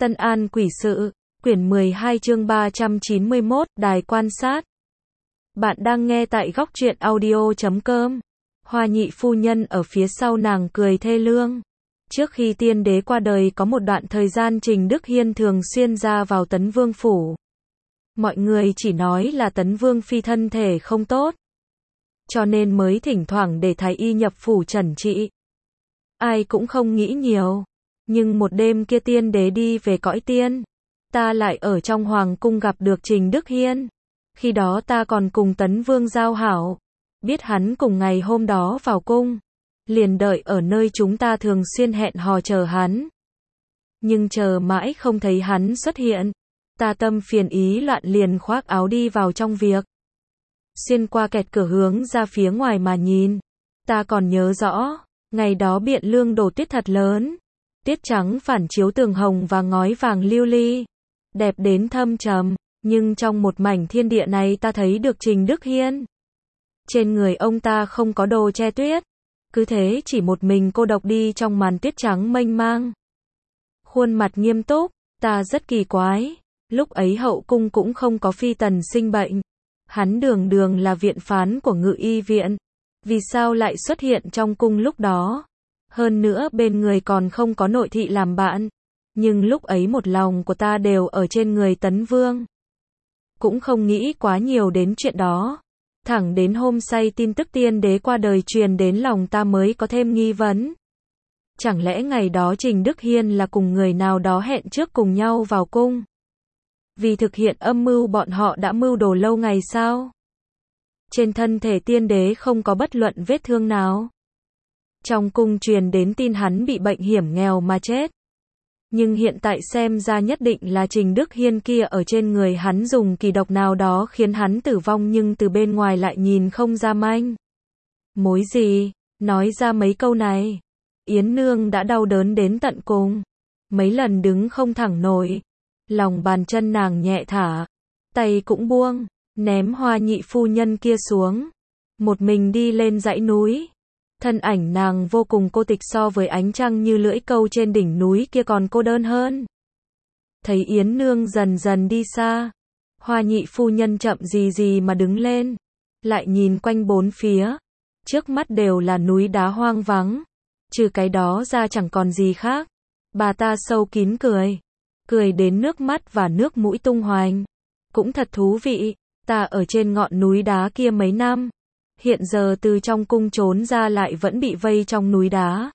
Tân An Quỷ Sự, quyển 12 chương 391, Đài quan sát. Bạn đang nghe tại góc truyện audio.com. Hoa nhị phu nhân ở phía sau nàng cười thê lương. Trước khi tiên đế qua đời có một đoạn thời gian Trình Đức Hiên thường xuyên ra vào Tấn Vương phủ. Mọi người chỉ nói là Tấn Vương phi thân thể không tốt, cho nên mới thỉnh thoảng để thái y nhập phủ trần trị. Ai cũng không nghĩ nhiều. Nhưng một đêm kia tiên đế đi về cõi tiên, ta lại ở trong hoàng cung gặp được Trình Đức Hiên. Khi đó ta còn cùng Tấn Vương giao hảo, biết hắn cùng ngày hôm đó vào cung, liền đợi ở nơi chúng ta thường xuyên hẹn hò chờ hắn. Nhưng chờ mãi không thấy hắn xuất hiện, ta tâm phiền ý loạn liền khoác áo đi vào trong việc. Xuyên qua kẹt cửa hướng ra phía ngoài mà nhìn, ta còn nhớ rõ, ngày đó Biện Lương đổ tuyết thật lớn. Tuyết trắng phản chiếu tường hồng và ngói vàng lưu ly, đẹp đến thâm trầm, nhưng trong một mảnh thiên địa này ta thấy được Trình Đức Hiên. Trên người ông ta không có đồ che tuyết, cứ thế chỉ một mình cô độc đi trong màn tuyết trắng mênh mang. Khuôn mặt nghiêm túc, ta rất kỳ quái, lúc ấy hậu cung cũng không có phi tần sinh bệnh. Hắn đường đường là viện phán của Ngự Y viện, vì sao lại xuất hiện trong cung lúc đó? Hơn nữa bên người còn không có nội thị làm bạn. Nhưng lúc ấy một lòng của ta đều ở trên người Tấn Vương. Cũng không nghĩ quá nhiều đến chuyện đó. Thẳng đến hôm say tin tức tiên đế qua đời truyền đến lòng ta mới có thêm nghi vấn. Chẳng lẽ ngày đó Trình Đức Hiên là cùng người nào đó hẹn trước cùng nhau vào cung? Vì thực hiện âm mưu bọn họ đã mưu đồ lâu ngày sao? Trên thân thể tiên đế không có bất luận vết thương nào. Trong cung truyền đến tin hắn bị bệnh hiểm nghèo mà chết. Nhưng hiện tại xem ra nhất định là Trình Đức Hiên kia ở trên người hắn dùng kỳ độc nào đó khiến hắn tử vong, nhưng từ bên ngoài lại nhìn không ra manh mối gì. Nói ra mấy câu này, Yến Nương đã đau đớn đến tận cùng. Mấy lần đứng không thẳng nổi, lòng bàn chân nàng nhẹ thả, tay cũng buông, ném Hoa nhị phu nhân kia xuống, một mình đi lên dãy núi. Thân ảnh nàng vô cùng cô tịch, so với ánh trăng như lưỡi câu trên đỉnh núi kia còn cô đơn hơn. Thấy Yến Nương dần dần đi xa, Hoa nhị phu nhân chậm gì gì mà đứng lên, lại nhìn quanh bốn phía. Trước mắt đều là núi đá hoang vắng, trừ cái đó ra chẳng còn gì khác. Bà ta sâu kín cười, cười đến nước mắt và nước mũi tung hoành. Cũng thật thú vị, ta ở trên ngọn núi đá kia mấy năm, hiện giờ từ trong cung trốn ra lại vẫn bị vây trong núi đá.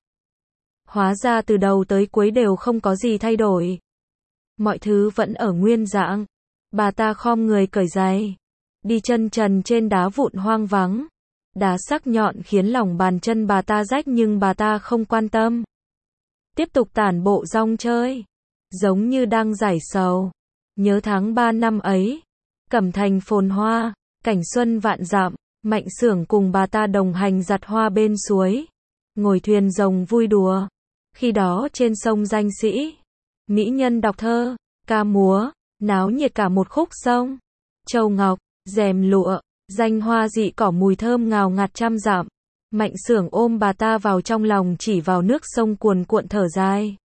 Hóa ra từ đầu tới cuối đều không có gì thay đổi. Mọi thứ vẫn ở nguyên dạng. Bà ta khom người cởi giày, đi chân trần trên đá vụn hoang vắng. Đá sắc nhọn khiến lòng bàn chân bà ta rách nhưng bà ta không quan tâm. Tiếp tục tản bộ rong chơi, giống như đang giải sầu. Nhớ tháng 3 năm ấy, Cẩm Thành phồn hoa, cảnh xuân vạn dặm. Mạnh Xưởng cùng bà ta đồng hành giặt hoa bên suối, ngồi thuyền rồng vui đùa. Khi đó trên sông Danh Sĩ, mỹ nhân đọc thơ, ca múa, náo nhiệt cả một khúc sông. Châu ngọc, rèm lụa, danh hoa dị cỏ mùi thơm ngào ngạt trăm dặm. Mạnh Xưởng ôm bà ta vào trong lòng, chỉ vào nước sông cuồn cuộn thở dài.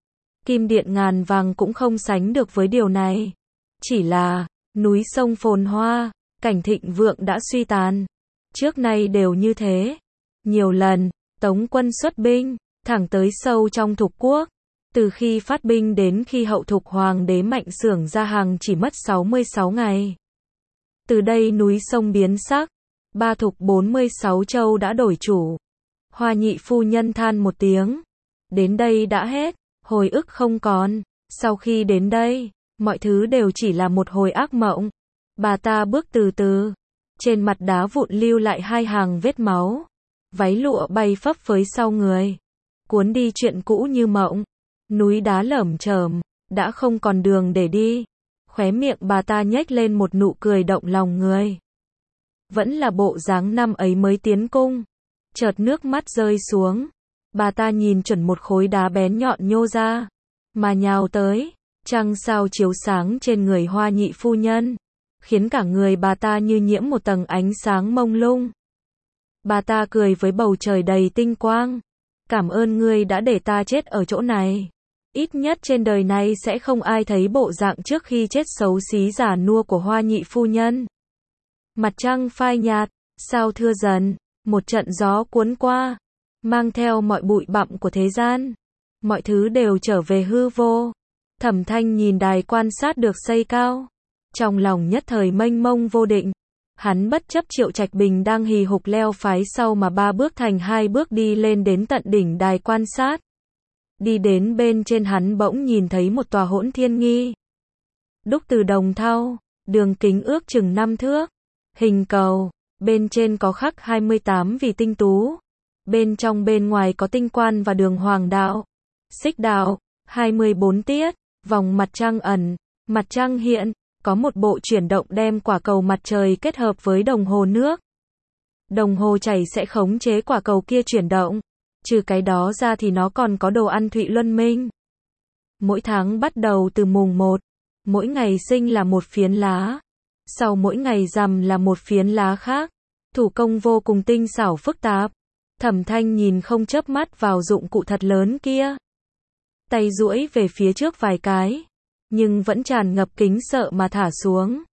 Kim điện ngàn vàng cũng không sánh được với điều này. Chỉ là, núi sông phồn hoa, cảnh thịnh vượng đã suy tàn. Trước nay đều như thế. Nhiều lần, Tống quân xuất binh, thẳng tới sâu trong Thục quốc. Từ khi phát binh đến khi hậu Thục hoàng đế Mạnh Xưởng ra hàng chỉ mất 66 ngày. Từ đây núi sông biến sắc. Ba Thục 46 châu đã đổi chủ. Hoa nhị phu nhân than một tiếng. Đến đây đã hết, hồi ức không còn. Sau khi đến đây, mọi thứ đều chỉ là một hồi ác mộng. Bà ta bước từ từ, trên mặt đá vụn lưu lại hai hàng vết máu. Váy lụa bay phấp phới sau người, cuốn đi chuyện cũ như mộng. Núi đá lởm chởm, đã không còn đường để đi. Khóe miệng bà ta nhếch lên một nụ cười động lòng người. Vẫn là bộ dáng năm ấy mới tiến cung. Chợt nước mắt rơi xuống. Bà ta nhìn chuẩn một khối đá bén nhọn nhô ra, mà nhào tới. Trăng sao chiếu sáng trên người Hoa nhị phu nhân, khiến cả người bà ta như nhiễm một tầng ánh sáng mông lung. Bà ta cười với bầu trời đầy tinh quang. Cảm ơn ngươi đã để ta chết ở chỗ này. Ít nhất trên đời này sẽ không ai thấy bộ dạng trước khi chết xấu xí già nua của Hoa nhị phu nhân. Mặt trăng phai nhạt, sao thưa dần, một trận gió cuốn qua, mang theo mọi bụi bặm của thế gian. Mọi thứ đều trở về hư vô. Thẩm Thanh nhìn đài quan sát được xây cao. Trong lòng nhất thời mênh mông vô định. Hắn bất chấp Triệu Trạch Bình đang hì hục leo phái sau mà 3 bước thành 2 bước đi lên đến tận đỉnh đài quan sát. Đi đến bên trên hắn bỗng nhìn thấy một tòa Hỗn Thiên Nghi. Đúc từ đồng thau, đường kính ước chừng 5 thước. Hình cầu, bên trên có khắc 28 vì tinh tú. Bên trong bên ngoài có tinh quan và đường hoàng đạo, xích đạo, 24 tiết, vòng mặt trăng ẩn, mặt trăng hiện, có một bộ chuyển động đem quả cầu mặt trời kết hợp với đồng hồ nước. Đồng hồ chảy sẽ khống chế quả cầu kia chuyển động. Trừ cái đó ra thì nó còn có đồ ăn Thụy Luân Minh. Mỗi tháng bắt đầu từ mùng 1, mỗi ngày sinh là một phiến lá. Sau mỗi ngày rằm là một phiến lá khác. Thủ công vô cùng tinh xảo phức tạp. Thẩm Thanh nhìn không chớp mắt vào dụng cụ thật lớn kia. Tay duỗi về phía trước vài cái, nhưng vẫn tràn ngập kính sợ mà thả xuống.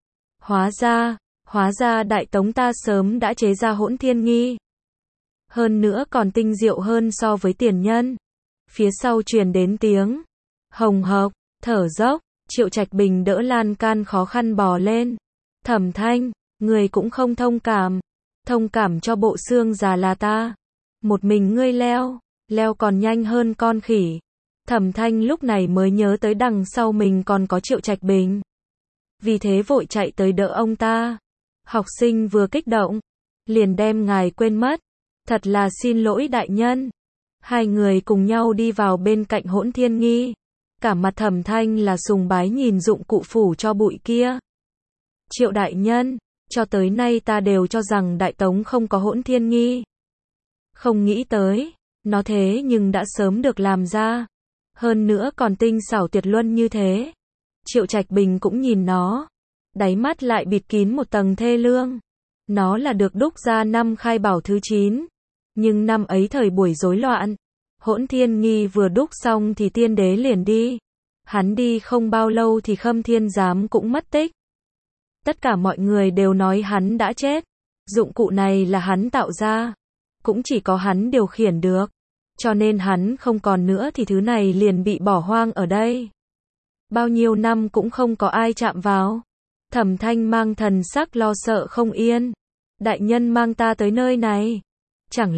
Hóa ra Đại Tống ta sớm đã chế ra Hỗn Thiên Nghi. Hơn nữa còn tinh diệu hơn so với tiền nhân. Phía sau truyền đến tiếng hồng hộc, thở dốc, Triệu Trạch Bình đỡ lan can khó khăn bò lên. Thẩm Thanh, người cũng không thông cảm cho bộ xương già là ta. Một mình ngươi leo còn nhanh hơn con khỉ. Thẩm Thanh lúc này mới nhớ tới đằng sau mình còn có Triệu Trạch Bình. Vì thế vội chạy tới đỡ ông ta. Học sinh vừa kích động, liền đem ngài quên mất. Thật là xin lỗi đại nhân. Hai người cùng nhau đi vào bên cạnh Hỗn Thiên Nghi. Cả mặt Thẩm Thanh là sùng bái nhìn dụng cụ phủ cho bụi kia. Triệu đại nhân, cho tới nay ta đều cho rằng Đại Tống không có Hỗn Thiên Nghi. Không nghĩ tới, nó thế nhưng đã sớm được làm ra. Hơn nữa còn tinh xảo tuyệt luân như thế. Triệu Trạch Bình cũng nhìn nó. Đáy mắt lại bịt kín một tầng thê lương. Nó là được đúc ra năm Khai Bảo thứ 9. Nhưng năm ấy thời buổi rối loạn. Hỗn Thiên Nghi vừa đúc xong thì tiên đế liền đi. Hắn đi không bao lâu thì Khâm Thiên Giám cũng mất tích. Tất cả mọi người đều nói hắn đã chết. Dụng cụ này là hắn tạo ra. Cũng chỉ có hắn điều khiển được. Cho nên hắn không còn nữa thì thứ này liền bị bỏ hoang ở đây. Bao nhiêu năm cũng không có ai chạm vào. Thẩm Thanh mang thần sắc lo sợ không yên. Đại nhân mang ta tới nơi này. Chẳng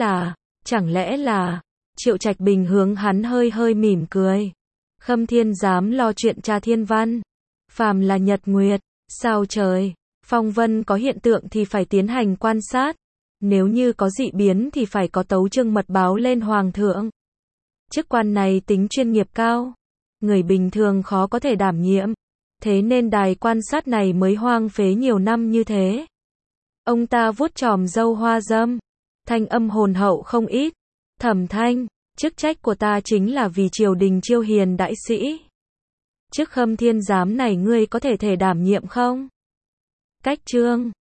lẽ là, Triệu Trạch Bình hướng hắn hơi mỉm cười. Khâm Thiên Giám lo chuyện tra thiên văn. Phàm là nhật nguyệt, sao trời, phong vân có hiện tượng thì phải tiến hành quan sát. Nếu như có dị biến thì phải có tấu chương mật báo lên hoàng thượng. Chức quan này tính chuyên nghiệp cao, người bình thường khó có thể đảm nhiệm. Thế nên đài quan sát này mới hoang phế nhiều năm như thế. Ông ta vuốt chòm râu hoa râm, thanh âm hồn hậu không ít. Thẩm Thanh, chức trách của ta chính là vì triều đình chiêu hiền đại sĩ. Chức Khâm Thiên Giám này ngươi có thể đảm nhiệm không? Cách chương